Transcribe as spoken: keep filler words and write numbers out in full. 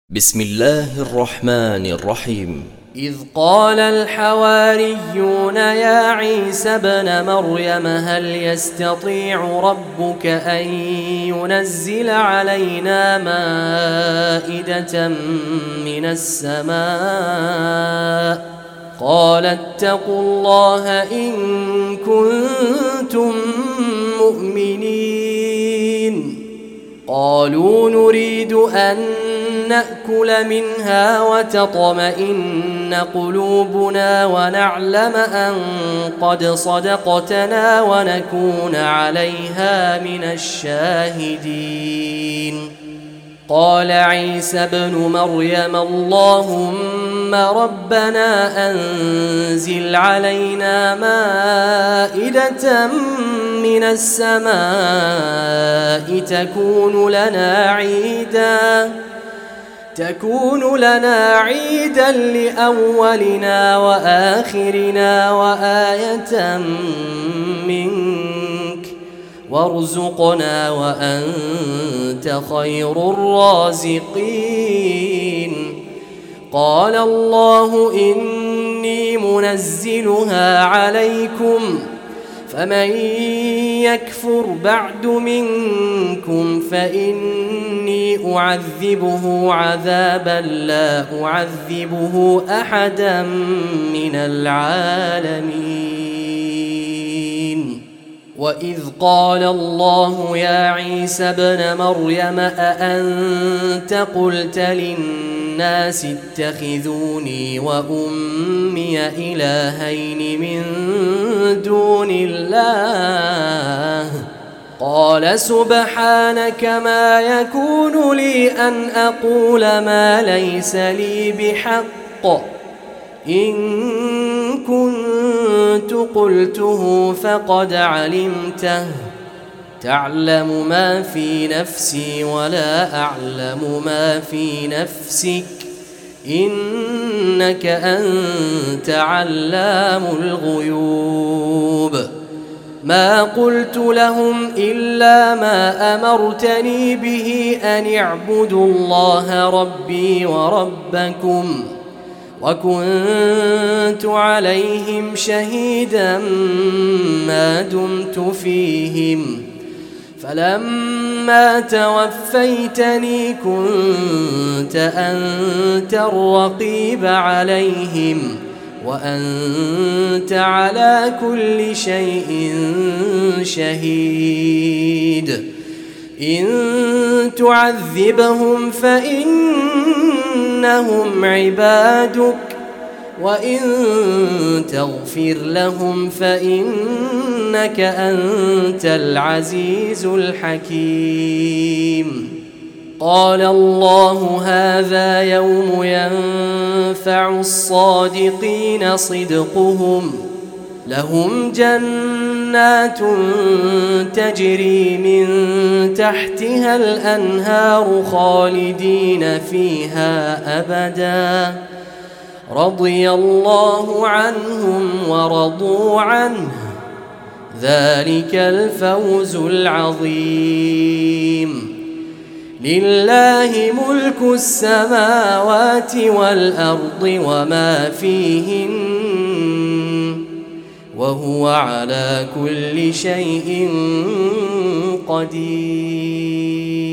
بسم الله الرحمن الرحيم. إذ قال الحواريون يا عيسى ابن مريم هل يستطيع ربك أن ينزل علينا مائدة من السماء قال اتقوا الله إن كنتم مؤمنين قالوا نريد أن نأكل منها وتطمئن قلوبنا ونعلم أن قد صدقتنا ونكون عليها من الشاهدين قال عيسى ابن مريم اللهم ربنا أنزل علينا مائدة من السماء تكون لنا عيداً تكون لنا عيدا لأولنا وآخرنا وآية منك وارزقنا وأنت خير الرازقين قال الله إني منزلها عليكم فمن يكفر بعد منكم فإني أعذبه عذابا لا أعذبه أحدا من العالمين وإذ قال الله يا عيسى ابن مريم أأنت قلت للناس اتخذوني وأمي إلهين من دون الله قال سبحانك ما يكون لي أن أقول ما ليس لي بحق إن كنت قلته فقد علمته تعلم ما في نفسي ولا أعلم ما في نفسك إنك أنت علام الغيوب ما قلت لهم إلا ما أمرتني به أن اعبدوا الله ربي وربكم وكنت عليهم شهيدا ما دمت فيهم فلما توفيتني كنت أنت الرقيب عليهم وأنت على كل شيء شهيد إن تعذبهم فإنهم عبادك وإن تغفر لهم فإنك أنت العزيز الحكيم قال الله هذا يوم ينفع الصادقين صدقهم لهم جنات تجري من تحتها الأنهار خالدين فيها أبدا رضي الله عنهم ورضوا عنه ذلك الفوز العظيم لله ملك السماوات والأرض وما فيهن وهو على كل شيء قدير.